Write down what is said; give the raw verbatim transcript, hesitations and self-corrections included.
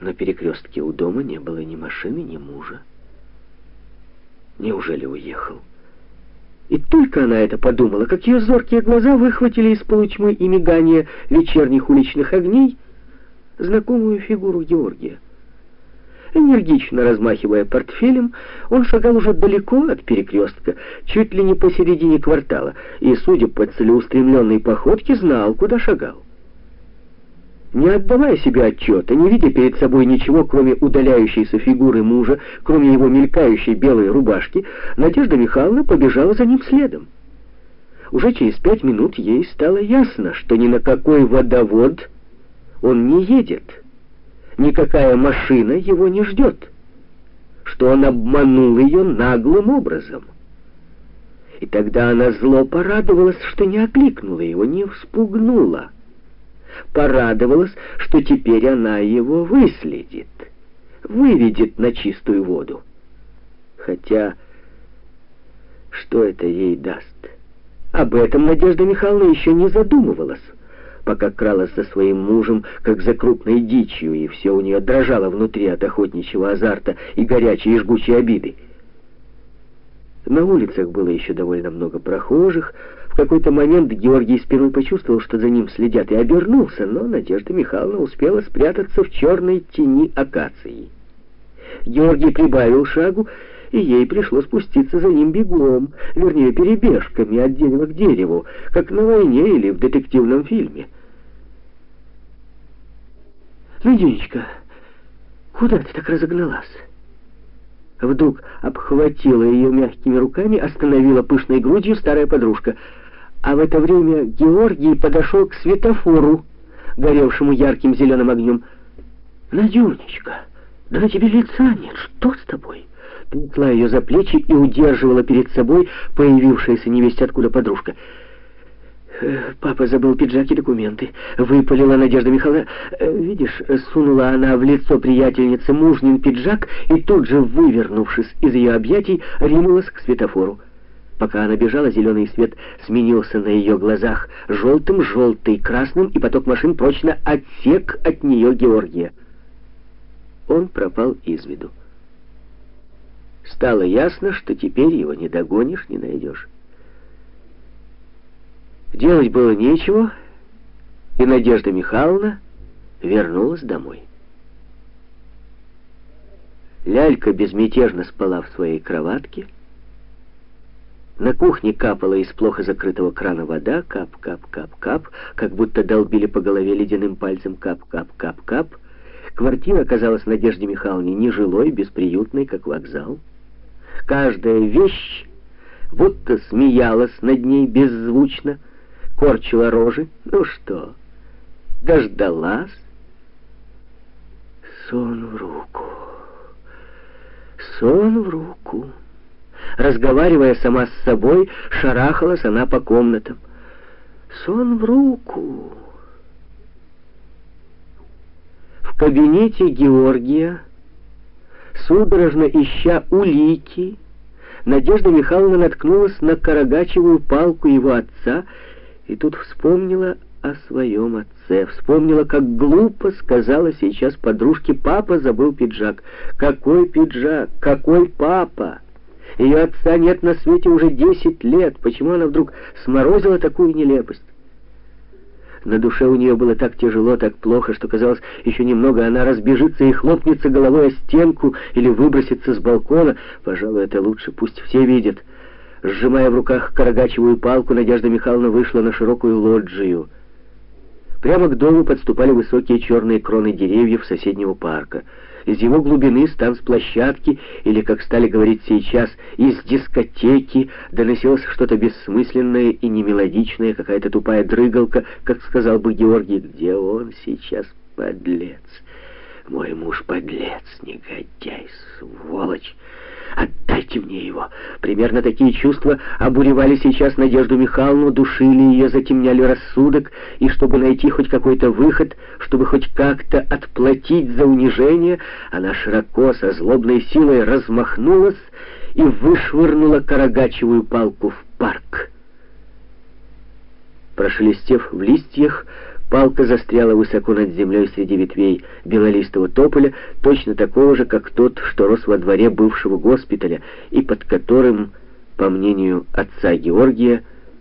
На перекрестке у дома не было ни машины, ни мужа. Неужели уехал? И только она это подумала, как ее зоркие глаза выхватили из полутьмы и мигания вечерних уличных огней знакомую фигуру Георгия. Энергично размахивая портфелем, он шагал уже далеко от перекрестка, чуть ли не посередине квартала, и, судя по целеустремленной походке, знал, куда шагал. Не отдавая себе отчета, не видя перед собой ничего, кроме удаляющейся фигуры мужа, кроме его мелькающей белой рубашки, Надежда Михайловна побежала за ним следом. Уже через пять минут ей стало ясно, что ни на какой водовод он не едет, никакая машина его не ждет, что он обманул ее наглым образом. И тогда она зло порадовалась, что не окликнула его, не вспугнула. Порадовалась, что теперь она его выследит, выведет на чистую воду. Хотя, что это ей даст? Об этом Надежда Михайловна еще не задумывалась, пока кралась за своим мужем, как за крупной дичью, и все у нее дрожало внутри от охотничьего азарта и горячей и жгучей обиды. На улицах было еще довольно много прохожих. В какой-то момент Георгий спиной почувствовал, что за ним следят, и обернулся, но Надежда Михайловна успела спрятаться в черной тени акации. Георгий прибавил шагу, и ей пришлось спуститься за ним бегом, вернее, перебежками от дерева к дереву, как на войне или в детективном фильме. «Наденечка, куда ты так разогналась?» Вдруг обхватила ее мягкими руками, остановила пышной грудью старая подружка. А в это время Георгий подошел к светофору, горевшему ярким зеленым огнем. «Надюнечка, да на тебе лица нет, что с тобой?» Трясла ее за плечи и удерживала перед собой появившаяся невесть откуда подружка. «Папа забыл пиджак и документы», — выпалила Надежда Михайловна. «Видишь», — сунула она в лицо приятельницы мужнин пиджак и тут же, вывернувшись из ее объятий, ринулась к светофору. Пока она бежала, зеленый свет сменился на ее глазах желтым, желтый, красным, и поток машин прочно отсек от нее Георгия. Он пропал из виду. Стало ясно, что теперь его не догонишь, не найдешь. Делать было нечего, и Надежда Михайловна вернулась домой. Лялька безмятежно спала в своей кроватке. На кухне капала из плохо закрытого крана вода, кап-кап-кап-кап, как будто долбили по голове ледяным пальцем, кап-кап-кап-кап. Квартира казалась Надежде Михайловне нежилой, бесприютной, как вокзал. Каждая вещь будто смеялась над ней беззвучно, корчила рожи. Ну что, дождалась? Сон в руку, сон в руку. Разговаривая сама с собой, шарахалась она по комнатам. Сон в руку. В кабинете Георгия, судорожно ища улики, Надежда Михайловна наткнулась на карагачевую палку его отца и тут вспомнила о своем отце. Вспомнила, как глупо сказала сейчас подружке: «Папа забыл пиджак». Какой пиджак? Какой папа? Ее отца нет на свете уже десять лет. Почему она вдруг сморозила такую нелепость? На душе у нее было так тяжело, так плохо, что казалось, еще немного она разбежится и хлопнется головой о стенку или выбросится с балкона. Пожалуй, это лучше, пусть все видят. Сжимая в руках карагачевую палку, Надежда Михайловна вышла на широкую лоджию. Прямо к дому подступали высокие черные кроны деревьев соседнего парка. Из его глубины, с танцплощадки, или, как стали говорить сейчас, из дискотеки, доносилось что-то бессмысленное и немелодичное, какая-то тупая дрыгалка, как сказал бы Георгий. «Где он сейчас, подлец? Мой муж подлец, негодяй, сволочь! Отдайте мне его!» Примерно такие чувства обуревали сейчас Надежду Михайловну, душили ее, затемняли рассудок, и чтобы найти хоть какой-то выход, чтобы хоть как-то отплатить за унижение, она широко, со злобной силой размахнулась и вышвырнула карагачевую палку в парк. Прошелестев в листьях, Палка застряла высоко над землей среди ветвей белолистого тополя, точно такого же, как тот, что рос во дворе бывшего госпиталя, и под которым, по мнению отца Георгия,